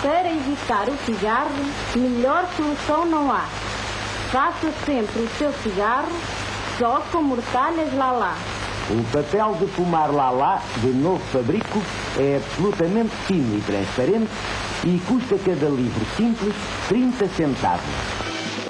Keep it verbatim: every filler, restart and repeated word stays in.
Para evitar o cigarro, melhor solução não há. Faça sempre o seu cigarro só com mortalhas Lalá. O papel de fumar Lalá, de novo fabrico, é absolutamente fino e transparente e custa cada livro simples trinta centavos.